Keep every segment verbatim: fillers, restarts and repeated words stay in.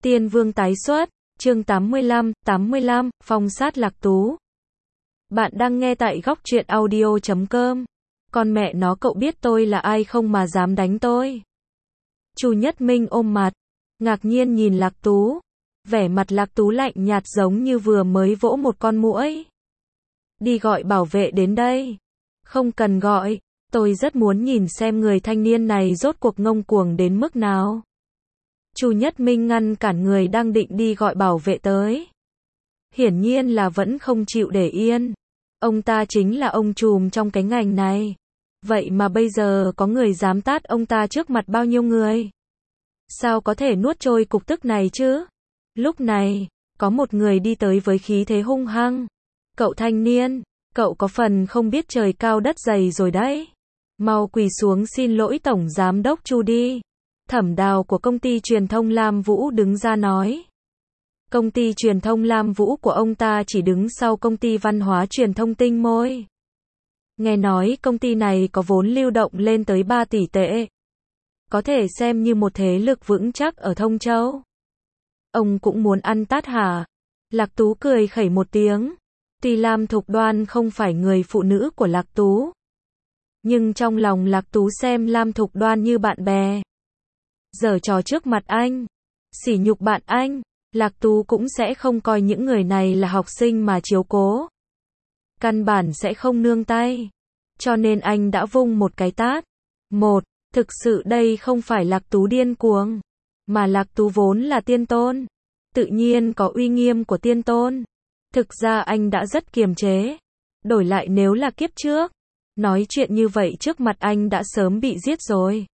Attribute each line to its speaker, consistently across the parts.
Speaker 1: Tiên Vương tái xuất, chương tám mươi lăm, tám mươi lăm, phong sát Lạc Tú. Bạn đang nghe tại góc truyện audio chấm com. Con mẹ nó, cậu biết tôi là ai không mà dám đánh tôi? Chu Nhất Minh ôm mặt, ngạc nhiên nhìn Lạc Tú. Vẻ mặt Lạc Tú lạnh nhạt giống như vừa mới vỗ một con muỗi. Đi gọi bảo vệ đến đây. Không cần gọi, tôi rất muốn nhìn xem người thanh niên này rốt cuộc ngông cuồng đến mức nào. Chu Nhất Minh ngăn cản người đang định đi gọi bảo vệ tới. Hiển nhiên là vẫn không chịu để yên. Ông ta chính là ông trùm trong cái ngành này. Vậy mà bây giờ có người dám tát ông ta trước mặt bao nhiêu người? Sao có thể nuốt trôi cục tức này chứ? Lúc này, có một người đi tới với khí thế hung hăng. Cậu thanh niên, cậu có phần không biết trời cao đất dày rồi đấy. Mau quỳ xuống xin lỗi Tổng Giám đốc Chu đi. Thẩm Đào của công ty truyền thông Lam Vũ đứng ra nói. Công ty truyền thông Lam Vũ của ông ta chỉ đứng sau công ty văn hóa truyền thông Tinh Môi. Nghe nói công ty này có vốn lưu động lên tới ba tỷ tệ. Có thể xem như một thế lực vững chắc ở Thông Châu. Ông cũng muốn ăn tát hả? Lạc Tú cười khẩy một tiếng. Tuy Lam Thục Đoan không phải người phụ nữ của Lạc Tú, nhưng trong lòng Lạc Tú xem Lam Thục Đoan như bạn bè. Giở trò trước mặt anh, sỉ nhục bạn anh, Lạc Tú cũng sẽ không coi những người này là học sinh mà chiếu cố. Căn bản sẽ không nương tay. Cho nên anh đã vung một cái tát. Một, thực sự đây không phải Lạc Tú điên cuồng, mà Lạc Tú vốn là tiên tôn. Tự nhiên có uy nghiêm của tiên tôn. Thực ra anh đã rất kiềm chế. Đổi lại nếu là kiếp trước, nói chuyện như vậy trước mặt anh đã sớm bị giết rồi.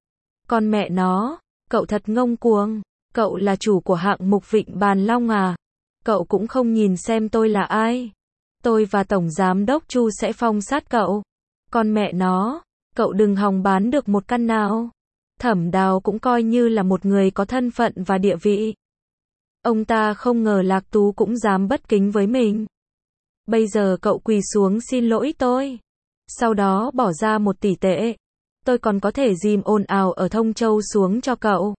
Speaker 1: Con mẹ nó, cậu thật ngông cuồng. Cậu là chủ của hạng mục Vịnh Bàn Long à? Cậu cũng không nhìn xem tôi là ai. Tôi và Tổng Giám đốc Chu sẽ phong sát cậu. Con mẹ nó, cậu đừng hòng bán được một căn nào. Thẩm Đào cũng coi như là một người có thân phận và địa vị. Ông ta không ngờ Lạc Tú cũng dám bất kính với mình. Bây giờ cậu quỳ xuống xin lỗi tôi. Sau đó bỏ ra một tỷ tệ. Tôi còn có thể dìm ồn ào ở Thông Châu xuống cho cậu.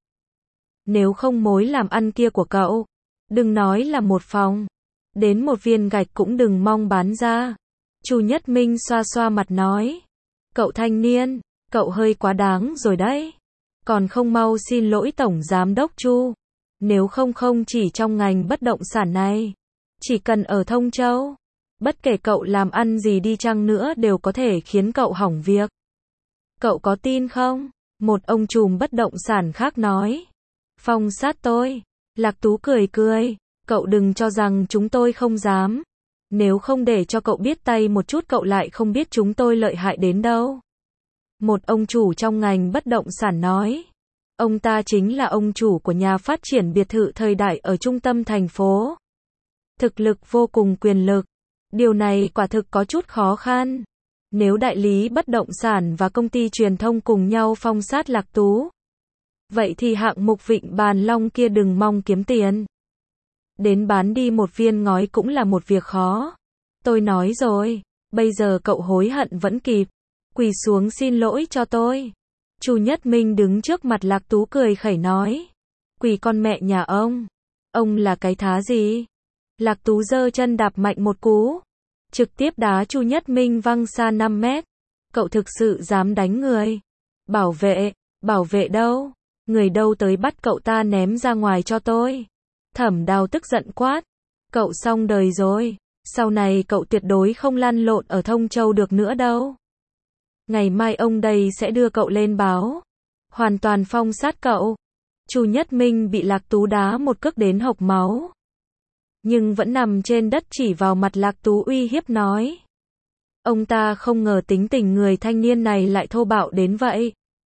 Speaker 1: Nếu không mối làm ăn kia của cậu, đừng nói là một phòng, đến một viên gạch cũng đừng mong bán ra. Chu Nhất Minh xoa xoa mặt nói. Cậu thanh niên, cậu hơi quá đáng rồi đấy. Còn không mau xin lỗi Tổng Giám đốc Chu. Nếu không không chỉ trong ngành bất động sản này, chỉ cần ở Thông Châu, bất kể cậu làm ăn gì đi chăng nữa đều có thể khiến cậu hỏng việc. Cậu có tin không? Một ông trùm bất động sản khác nói. Phong sát tôi. Lạc Tú cười cười. Cậu đừng cho rằng chúng tôi không dám. Nếu không để cho cậu biết tay một chút cậu lại không biết chúng tôi lợi hại đến đâu. Một ông chủ trong ngành bất động sản nói. Ông ta chính là ông chủ của nhà phát triển biệt thự thời đại ở trung tâm thành phố. Thực lực vô cùng quyền lực. Điều này quả thực có chút khó khăn. Nếu đại lý bất động sản và công ty truyền thông cùng nhau phong sát Lạc Tú, vậy thì hạng mục Vịnh Bàn Long kia đừng mong kiếm tiền. Đến bán đi một viên ngói cũng là một việc khó. Tôi nói rồi, bây giờ cậu hối hận vẫn kịp. Quỳ xuống xin lỗi cho tôi. Chu Nhất Minh đứng trước mặt Lạc Tú cười khẩy nói. Quỳ con mẹ nhà ông. Ông là cái thá gì? Lạc Tú giơ chân đạp mạnh một cú. Trực tiếp đá Chu Nhất Minh văng xa năm mét. Cậu thực sự dám đánh người? Bảo vệ, bảo vệ đâu? Người đâu tới bắt cậu ta ném ra ngoài cho tôi. Thẩm Đào tức giận quát. Cậu xong đời rồi. Sau này cậu tuyệt đối không lăn lộn ở Thông Châu được nữa đâu. Ngày mai ông đây sẽ đưa cậu lên báo. Hoàn toàn phong sát cậu. Chu Nhất Minh bị Lạc Tú đá một cước đến hộc máu. Nhưng vẫn nằm trên đất chỉ vào mặt Lạc Tú uy hiếp nói. Ông ta không ngờ tính tình người thanh niên này lại thô bạo đến vậy.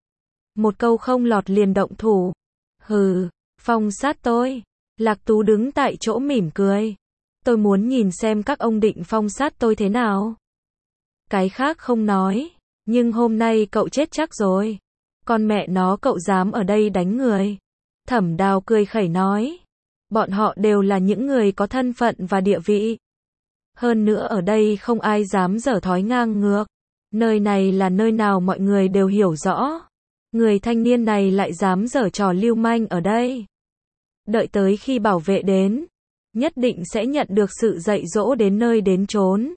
Speaker 1: Một câu không lọt liền động thủ. Hừ, phong sát tôi. Lạc Tú đứng tại chỗ mỉm cười. Tôi muốn nhìn xem các ông định phong sát tôi thế nào. Cái khác không nói, nhưng hôm nay cậu chết chắc rồi. Con mẹ nó, cậu dám ở đây đánh người. Thẩm Đào cười khẩy nói. Bọn họ đều là những người có thân phận và địa vị. Hơn nữa ở đây không ai dám dở thói ngang ngược. Nơi này là nơi nào mọi người đều hiểu rõ. Người thanh niên này lại dám giở trò lưu manh ở đây. Đợi tới khi bảo vệ đến, nhất định sẽ nhận được sự dạy dỗ đến nơi đến chốn.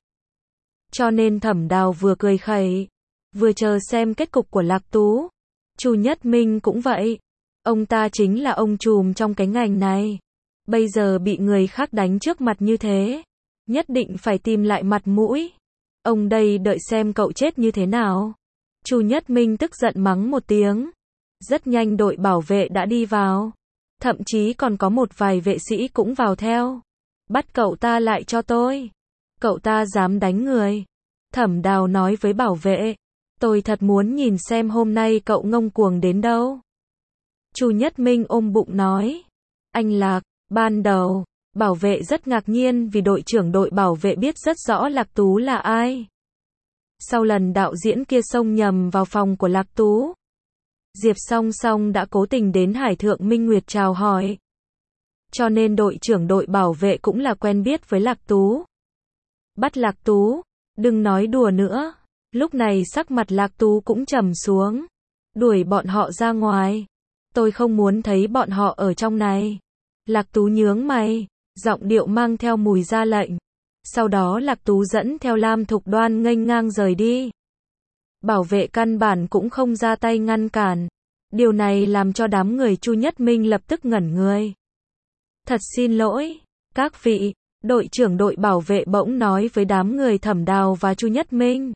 Speaker 1: Cho nên Thẩm Đào vừa cười khẩy, vừa chờ xem kết cục của Lạc Tú. Chu Nhất Minh cũng vậy. Ông ta chính là ông trùm trong cái ngành này. Bây giờ bị người khác đánh trước mặt như thế, nhất định phải tìm lại mặt mũi. Ông đây đợi xem cậu chết như thế nào. Chu Nhất Minh tức giận mắng một tiếng. Rất nhanh đội bảo vệ đã đi vào. Thậm chí còn có một vài vệ sĩ cũng vào theo. Bắt cậu ta lại cho tôi. Cậu ta dám đánh người. Thẩm Đào nói với bảo vệ. Tôi thật muốn nhìn xem hôm nay cậu ngông cuồng đến đâu. Chu Nhất Minh ôm bụng nói. Anh Lạc, ban đầu, bảo vệ rất ngạc nhiên vì đội trưởng đội bảo vệ biết rất rõ Lạc Tú là ai. Sau lần đạo diễn kia xông nhầm vào phòng của Lạc Tú, Diệp Song Song đã cố tình đến Hải Thượng Minh Nguyệt chào hỏi. Cho nên đội trưởng đội bảo vệ cũng là quen biết với Lạc Tú. Bắt Lạc Tú, đừng nói đùa nữa. Lúc này sắc mặt Lạc Tú cũng trầm xuống. Đuổi bọn họ ra ngoài. Tôi không muốn thấy bọn họ ở trong này. Lạc Tú nhướng mày, giọng điệu mang theo mùi ra lệnh. Sau đó Lạc Tú dẫn theo Lam Thục Đoan nghênh ngang rời đi. Bảo vệ căn bản cũng không ra tay ngăn cản. Điều này làm cho đám người Chu Nhất Minh lập tức ngẩn người. Thật xin lỗi, các vị, đội trưởng đội bảo vệ bỗng nói với đám người Thẩm Đào và Chu Nhất Minh.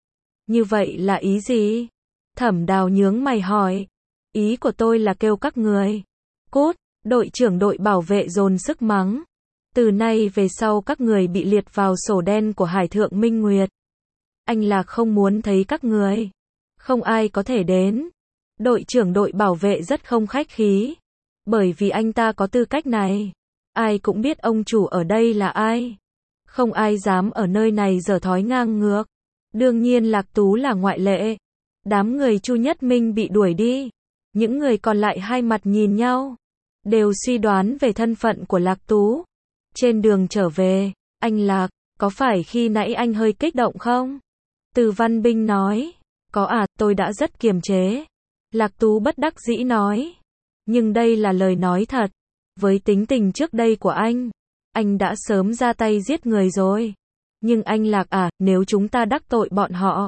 Speaker 1: Như vậy là ý gì? Thẩm Đào nhướng mày hỏi. Ý của tôi là kêu các người. Cút, đội trưởng đội bảo vệ dồn sức mắng. Từ nay về sau các người bị liệt vào sổ đen của Hải Thượng Minh Nguyệt. Anh là không muốn thấy các người. Không ai có thể đến. Đội trưởng đội bảo vệ rất không khách khí. Bởi vì anh ta có tư cách này. Ai cũng biết ông chủ ở đây là ai. Không ai dám ở nơi này giở thói ngang ngược. Đương nhiên Lạc Tú là ngoại lệ. Đám người Chu Nhất Minh bị đuổi đi. Những người còn lại hai mặt nhìn nhau. Đều suy đoán về thân phận của Lạc Tú. Trên đường trở về, anh Lạc, có phải khi nãy anh hơi kích động không? Từ Văn Binh nói. Có à, tôi đã rất kiềm chế. Lạc Tú bất đắc dĩ nói. Nhưng đây là lời nói thật. Với tính tình trước đây của anh, anh đã sớm ra tay giết người rồi. Nhưng anh Lạc à, nếu chúng ta đắc tội bọn họ,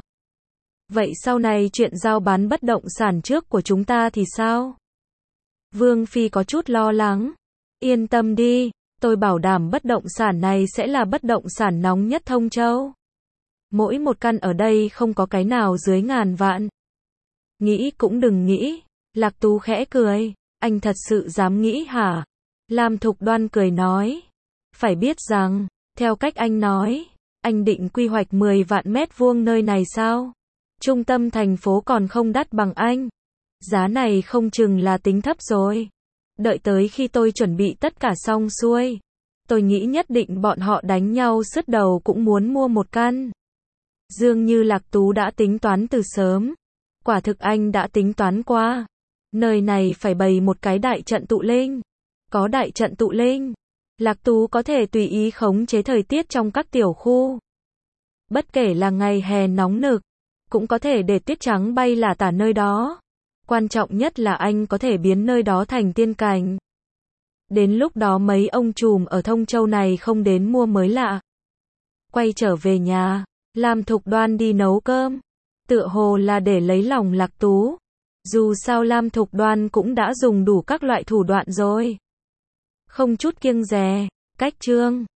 Speaker 1: vậy sau này chuyện giao bán bất động sản trước của chúng ta thì sao? Vương Phi có chút lo lắng. Yên tâm đi, tôi bảo đảm bất động sản này sẽ là bất động sản nóng nhất Thông Châu. Mỗi một căn ở đây không có cái nào dưới ngàn vạn. Nghĩ cũng đừng nghĩ. Lạc Tú khẽ cười. Anh thật sự dám nghĩ hả? Lam Thục Đoan cười nói. Phải biết rằng, theo cách anh nói, anh định quy hoạch mười vạn mét vuông nơi này sao? Trung tâm thành phố còn không đắt bằng anh. Giá này không chừng là tính thấp rồi. Đợi tới khi tôi chuẩn bị tất cả xong xuôi, tôi nghĩ nhất định bọn họ đánh nhau sứt đầu cũng muốn mua một căn. Dường như Lạc Tú đã tính toán từ sớm. Quả thực anh đã tính toán qua. Nơi này phải bày một cái đại trận tụ linh. Có đại trận tụ linh, Lạc Tú có thể tùy ý khống chế thời tiết trong các tiểu khu. Bất kể là ngày hè nóng nực, cũng có thể để tuyết trắng bay lả tả nơi đó. Quan trọng nhất là anh có thể biến nơi đó thành tiên cảnh. Đến lúc đó mấy ông trùm ở Thông Châu này không đến mua mới lạ. Quay trở về nhà, Lam Thục Đoan đi nấu cơm. Tựa hồ là để lấy lòng Lạc Tú. Dù sao Lam Thục Đoan cũng đã dùng đủ các loại thủ đoạn rồi. Không chút kiêng dè, cách chương.